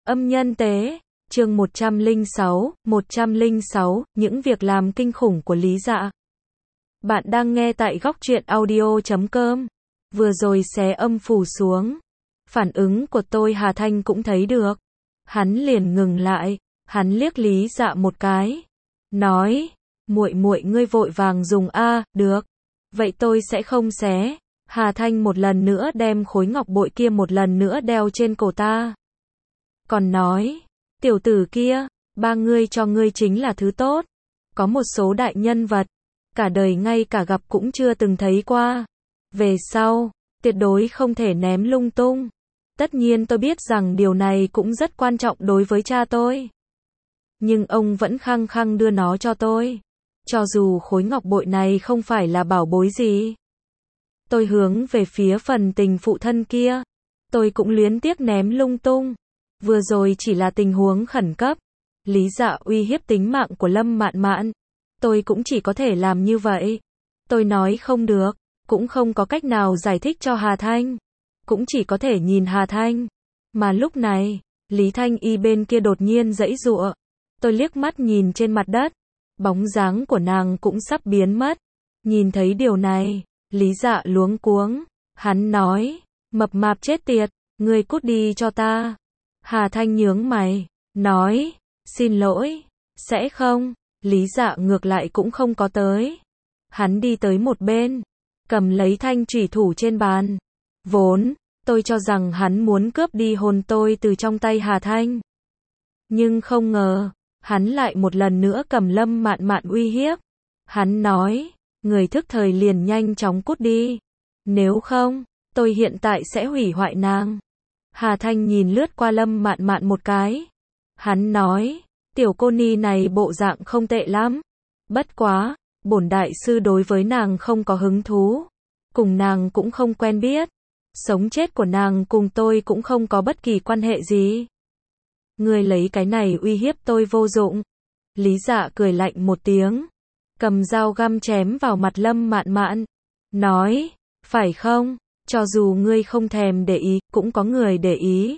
Âm nhân tế, chương 106, những việc làm kinh khủng của Lý Dạ. Bạn đang nghe tại góc truyện audio.com. Vừa rồi xé âm phủ xuống. Phản ứng của tôi Hà Thanh cũng thấy được. Hắn liền ngừng lại, hắn liếc Lý Dạ một cái. Nói, muội muội ngươi vội vàng dùng a, được. Vậy tôi sẽ không xé. Hà Thanh một lần nữa đem khối ngọc bội kia một lần nữa đeo trên cổ ta. Còn nói, tiểu tử kia, ba ngươi cho ngươi chính là thứ tốt. Có một số đại nhân vật, cả đời ngay cả gặp cũng chưa từng thấy qua. Về sau, tuyệt đối không thể ném lung tung. Tất nhiên tôi biết rằng điều này cũng rất quan trọng đối với cha tôi. Nhưng ông vẫn khăng khăng đưa nó cho tôi. Cho dù khối ngọc bội này không phải là bảo bối gì. Tôi hướng về phía phần tình phụ thân kia. Tôi cũng luyến tiếc ném lung tung. Vừa rồi chỉ là tình huống khẩn cấp. Lý Dạ uy hiếp tính mạng của Lâm Mạn Mạn. Tôi cũng chỉ có thể làm như vậy. Tôi nói không được, cũng không có cách nào giải thích cho Hà Thanh. Cũng chỉ có thể nhìn Hà Thanh. Mà lúc này, Lý Thanh Y bên kia đột nhiên giãy giụa. Tôi liếc mắt nhìn trên mặt đất. Bóng dáng của nàng cũng sắp biến mất. Nhìn thấy điều này, Lý Dạ luống cuống. Hắn nói, mập mạp chết tiệt, ngươi cút đi cho ta. Hà Thanh nhướng mày, nói, xin lỗi, sẽ không. Lý Dạ ngược lại cũng không có tới. Hắn đi tới một bên, cầm lấy thanh chủy thủ trên bàn. Vốn, tôi cho rằng hắn muốn cướp đi hồn tôi từ trong tay Hà Thanh. Nhưng không ngờ, hắn lại một lần nữa cầm Lâm Mạn Mạn uy hiếp. Hắn nói, người thức thời liền nhanh chóng cút đi. Nếu không, tôi hiện tại sẽ hủy hoại nàng. Hà Thanh nhìn lướt qua Lâm Mạn Mạn một cái. Hắn nói, tiểu cô ni này bộ dạng không tệ lắm. Bất quá, bổn đại sư đối với nàng không có hứng thú. Cùng nàng cũng không quen biết. Sống chết của nàng cùng tôi cũng không có bất kỳ quan hệ gì. Ngươi lấy cái này uy hiếp tôi vô dụng. Lý Dạ cười lạnh một tiếng. Cầm dao găm chém vào mặt Lâm Mạn Mạn. Nói, phải không? Cho dù ngươi không thèm để ý, cũng có người để ý.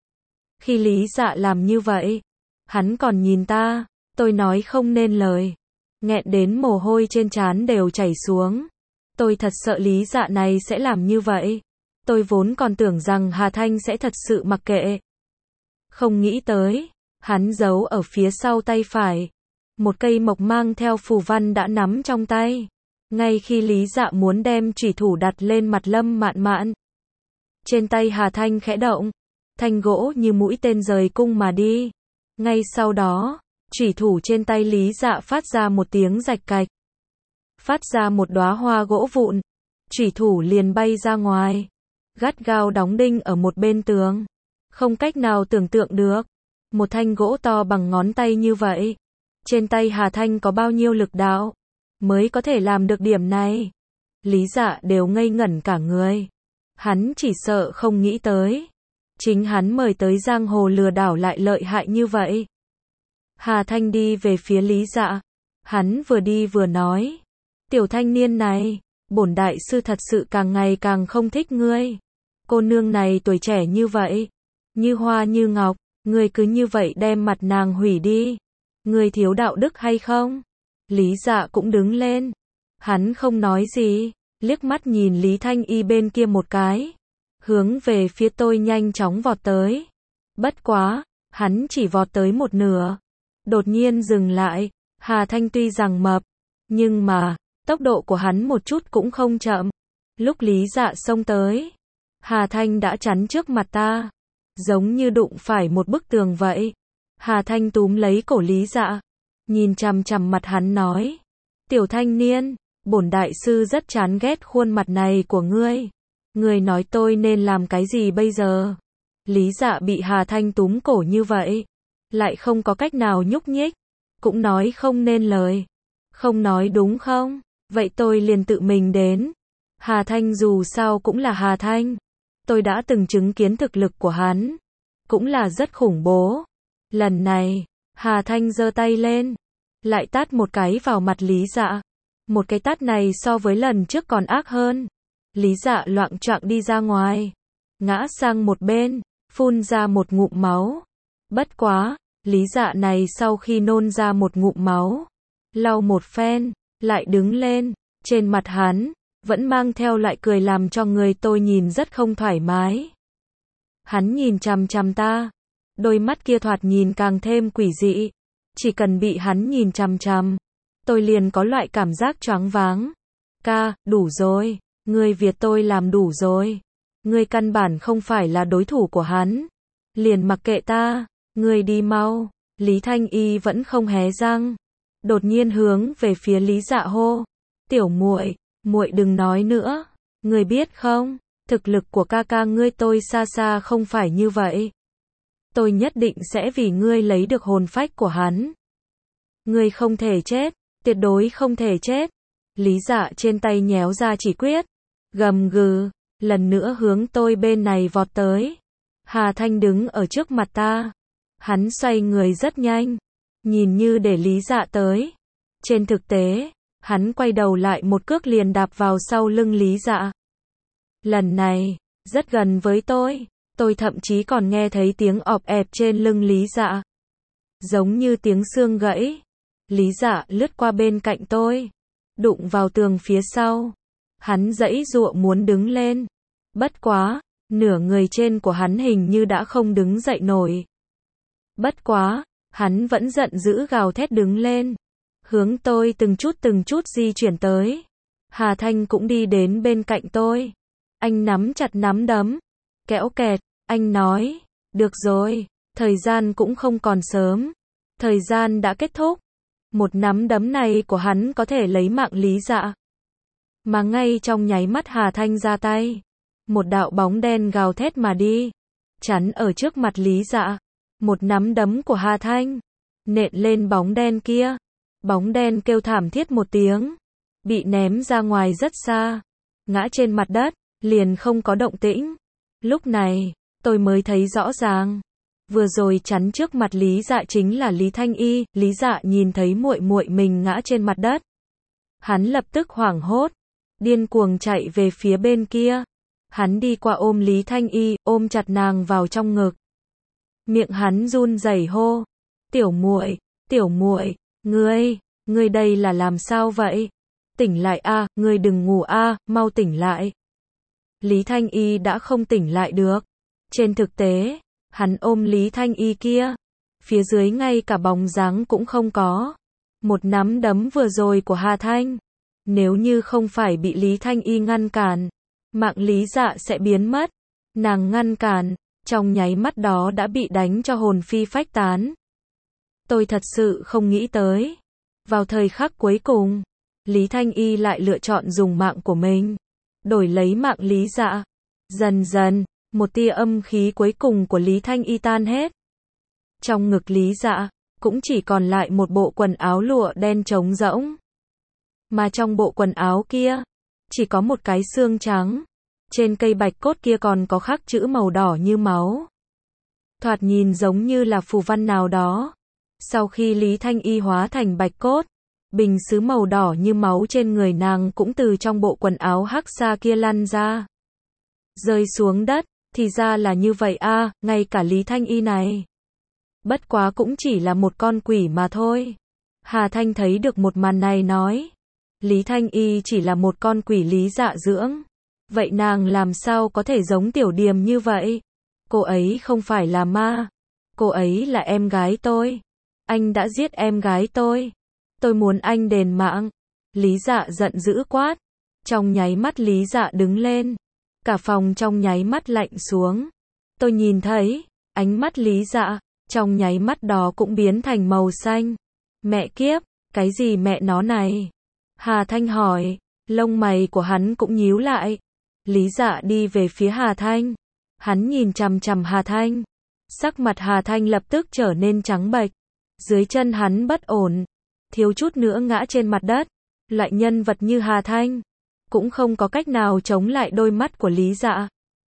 Khi Lý Dạ làm như vậy, hắn còn nhìn ta, tôi nói không nên lời. Nghẹn đến mồ hôi trên trán đều chảy xuống. Tôi thật sợ Lý Dạ này sẽ làm như vậy. Tôi vốn còn tưởng rằng Hà Thanh sẽ thật sự mặc kệ. Không nghĩ tới, hắn giấu ở phía sau tay phải. Một cây mộc mang theo phù văn đã nắm trong tay. Ngay khi Lý Dạ muốn đem chủy thủ đặt lên mặt Lâm Mạn Mạn. Trên tay Hà Thanh khẽ động. Thanh gỗ như mũi tên rời cung mà đi. Ngay sau đó, chủy thủ trên tay Lý Dạ phát ra một tiếng rạch cạch. Phát ra một đóa hoa gỗ vụn. Chủy thủ liền bay ra ngoài. Gắt gao đóng đinh ở một bên tường. Không cách nào tưởng tượng được. Một thanh gỗ to bằng ngón tay như vậy. Trên tay Hà Thanh có bao nhiêu lực đạo mới có thể làm được điểm này. Lý Dạ đều ngây ngẩn cả người. Hắn chỉ sợ không nghĩ tới. Chính hắn mời tới giang hồ lừa đảo lại lợi hại như vậy. Hà Thanh đi về phía Lý Dạ. Hắn vừa đi vừa nói. Tiểu thanh niên này, bổn đại sư thật sự càng ngày càng không thích ngươi. Cô nương này tuổi trẻ như vậy. Như hoa như ngọc. Ngươi cứ như vậy đem mặt nàng hủy đi. Ngươi thiếu đạo đức hay không? Lý Dạ cũng đứng lên. Hắn không nói gì. Liếc mắt nhìn Lý Thanh Y bên kia một cái. Hướng về phía tôi nhanh chóng vọt tới. Bất quá, hắn chỉ vọt tới một nửa. Đột nhiên dừng lại. Hà Thanh tuy rằng mập, nhưng mà, tốc độ của hắn một chút cũng không chậm. Lúc Lý Dạ xông tới, Hà Thanh đã chắn trước mặt ta. Giống như đụng phải một bức tường vậy. Hà Thanh túm lấy cổ Lý Dạ. Nhìn chằm chằm mặt hắn nói. Tiểu thanh niên, bổn đại sư rất chán ghét khuôn mặt này của ngươi. Ngươi nói tôi nên làm cái gì bây giờ? Lý Dạ bị Hà Thanh túm cổ như vậy. Lại không có cách nào nhúc nhích. Cũng nói không nên lời. Không nói đúng không? Vậy tôi liền tự mình đến. Hà Thanh dù sao cũng là Hà Thanh. Tôi đã từng chứng kiến thực lực của hắn. Cũng là rất khủng bố. Lần này, Hà Thanh giơ tay lên. Lại tát một cái vào mặt Lý Dạ. Một cái tát này so với lần trước còn ác hơn. Lý Dạ loạng choạng đi ra ngoài. Ngã sang một bên. Phun ra một ngụm máu. Bất quá, Lý Dạ này sau khi nôn ra một ngụm máu, lau một phen, lại đứng lên, trên mặt hắn, vẫn mang theo lại cười làm cho người tôi nhìn rất không thoải mái. Hắn nhìn chằm chằm ta, đôi mắt kia thoạt nhìn càng thêm quỷ dị, chỉ cần bị hắn nhìn chằm chằm, tôi liền có loại cảm giác choáng váng. Ca, đủ rồi, ngươi việc tôi làm đủ rồi, ngươi căn bản không phải là đối thủ của hắn, liền mặc kệ ta, ngươi đi mau. Lý Thanh Y vẫn không hé răng, đột nhiên hướng về phía Lý Dạ hô, tiểu muội, muội đừng nói nữa, ngươi biết không, thực lực của ca ca ngươi tôi xa xa không phải như vậy. Tôi nhất định sẽ vì ngươi lấy được hồn phách của hắn. Ngươi không thể chết, tuyệt đối không thể chết. Lý Dạ trên tay nhéo ra chỉ quyết, gầm gừ, lần nữa hướng tôi bên này vọt tới. Hà Thanh đứng ở trước mặt ta. Hắn xoay người rất nhanh, nhìn như để Lý Dạ tới. Trên thực tế, hắn quay đầu lại một cước liền đạp vào sau lưng Lý Dạ. Lần này, rất gần với tôi thậm chí còn nghe thấy tiếng ọp ẹp trên lưng Lý Dạ. Giống như tiếng xương gãy. Lý Dạ lướt qua bên cạnh tôi, đụng vào tường phía sau. Hắn giãy giụa muốn đứng lên. Bất quá, nửa người trên của hắn hình như đã không đứng dậy nổi. Bất quá, hắn vẫn giận dữ gào thét đứng lên, hướng tôi từng chút di chuyển tới. Hà Thanh cũng đi đến bên cạnh tôi. Anh nắm chặt nắm đấm, kéo kẹt, anh nói, được rồi, thời gian cũng không còn sớm, thời gian đã kết thúc. Một nắm đấm này của hắn có thể lấy mạng Lý Dạ. Mà ngay trong nháy mắt Hà Thanh ra tay, một đạo bóng đen gào thét mà đi, chắn ở trước mặt Lý Dạ. Một nắm đấm của Hà Thanh nện lên bóng đen kia. Bóng đen kêu thảm thiết một tiếng, bị ném ra ngoài rất xa, ngã trên mặt đất, liền không có động tĩnh. Lúc này, tôi mới thấy rõ ràng, vừa rồi chắn trước mặt Lý Dạ chính là Lý Thanh Y. Lý Dạ nhìn thấy muội muội mình ngã trên mặt đất, hắn lập tức hoảng hốt, điên cuồng chạy về phía bên kia. Hắn đi qua ôm Lý Thanh Y, ôm chặt nàng vào trong ngực. Miệng hắn run rẩy hô, tiểu muội, ngươi đây là làm sao vậy? Tỉnh lại a, ngươi đừng ngủ a, mau tỉnh lại. Lý Thanh Y đã không tỉnh lại được. Trên thực tế, hắn ôm Lý Thanh Y kia, phía dưới ngay cả bóng dáng cũng không có. Một nắm đấm vừa rồi của Hà Thanh, nếu như không phải bị Lý Thanh Y ngăn cản, mạng Lý Dạ sẽ biến mất. Nàng ngăn cản, trong nháy mắt đó đã bị đánh cho hồn phi phách tán. Tôi thật sự không nghĩ tới. Vào thời khắc cuối cùng, Lý Thanh Y lại lựa chọn dùng mạng của mình, đổi lấy mạng Lý Dạ. Dần dần, một tia âm khí cuối cùng của Lý Thanh Y tan hết. Trong ngực Lý Dạ, cũng chỉ còn lại một bộ quần áo lụa đen trống rỗng. Mà trong bộ quần áo kia, chỉ có một cái xương trắng. Trên cây bạch cốt kia còn có khắc chữ màu đỏ như máu. Thoạt nhìn giống như là phù văn nào đó. Sau khi Lý Thanh Y hóa thành bạch cốt, bình sứ màu đỏ như máu trên người nàng cũng từ trong bộ quần áo hắc xa kia lăn ra. Rơi xuống đất, thì ra là như vậy a, ngay cả Lý Thanh Y này. Bất quá cũng chỉ là một con quỷ mà thôi. Hà Thanh thấy được một màn này nói. Lý Thanh Y chỉ là một con quỷ Lý Dạ dưỡng. Vậy nàng làm sao có thể giống tiểu điềm như vậy? Cô ấy không phải là ma. Cô ấy là em gái tôi. Anh đã giết em gái tôi. Tôi muốn anh đền mạng. Lý Dạ giận dữ quát. Trong nháy mắt Lý Dạ đứng lên. Cả phòng trong nháy mắt lạnh xuống. Tôi nhìn thấy, ánh mắt Lý Dạ, trong nháy mắt đó cũng biến thành màu xanh. Mẹ kiếp, cái gì mẹ nó này? Hà Thanh hỏi, lông mày của hắn cũng nhíu lại. Lý Dạ đi về phía Hà Thanh. Hắn nhìn chằm chằm Hà Thanh. Sắc mặt Hà Thanh lập tức trở nên trắng bệch. Dưới chân hắn bất ổn, thiếu chút nữa ngã trên mặt đất. Loại nhân vật như Hà Thanh cũng không có cách nào chống lại đôi mắt của Lý Dạ.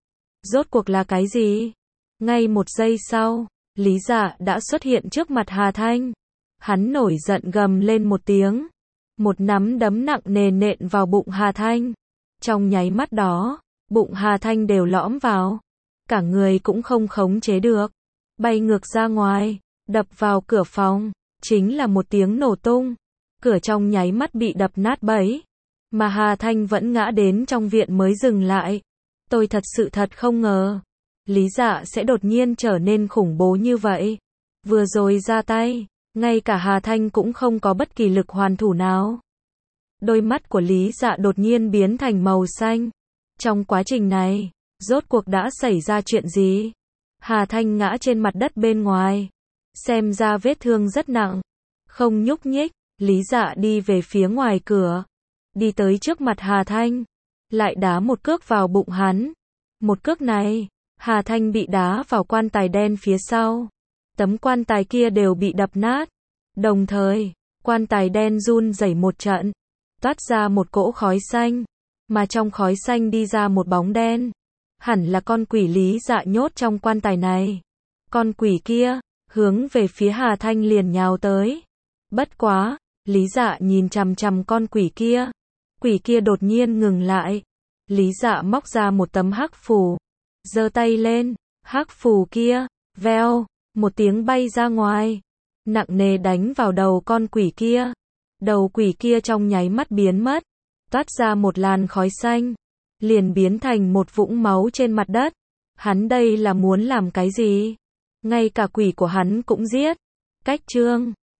Rốt cuộc là cái gì? Ngay một giây sau, Lý Dạ đã xuất hiện trước mặt Hà Thanh. Hắn nổi giận gầm lên một tiếng. Một nắm đấm nặng nề nện vào bụng Hà Thanh. Trong nháy mắt đó, bụng Hà Thanh đều lõm vào. Cả người cũng không khống chế được. bay ngược ra ngoài, đập vào cửa phòng, chính là một tiếng nổ tung. Cửa trong nháy mắt bị đập nát bấy, mà Hà Thanh vẫn ngã đến trong viện mới dừng lại. Tôi thật sự thật không ngờ, Lý Dạ sẽ đột nhiên trở nên khủng bố như vậy. Vừa rồi ra tay, ngay cả Hà Thanh cũng không có bất kỳ lực hoàn thủ nào. Đôi mắt của Lý Dạ đột nhiên biến thành màu xanh. Trong quá trình này, rốt cuộc đã xảy ra chuyện gì? Hà Thanh ngã trên mặt đất bên ngoài. Xem ra vết thương rất nặng. Không nhúc nhích, Lý Dạ đi về phía ngoài cửa. Đi tới trước mặt Hà Thanh. Lại đá một cước vào bụng hắn. Một cước này, Hà Thanh bị đá vào quan tài đen phía sau. Tấm quan tài kia đều bị đập nát. Đồng thời, quan tài đen run rẩy một trận. Toát ra một cỗ khói xanh. Mà trong khói xanh đi ra một bóng đen. Hẳn là con quỷ Lý Dạ nhốt trong quan tài này. Con quỷ kia, hướng về phía Hà Thanh liền nhào tới. Bất quá, Lý Dạ nhìn chằm chằm con quỷ kia. Quỷ kia đột nhiên ngừng lại. Lý Dạ móc ra một tấm hắc phù. Giơ tay lên, hắc phù kia, veo, một tiếng bay ra ngoài. Nặng nề đánh vào đầu con quỷ kia. Đầu quỷ kia trong nháy mắt biến mất. Toát ra một làn khói xanh. Liền biến thành một vũng máu trên mặt đất. Hắn đây là muốn làm cái gì? Ngay cả quỷ của hắn cũng giết. Cách chương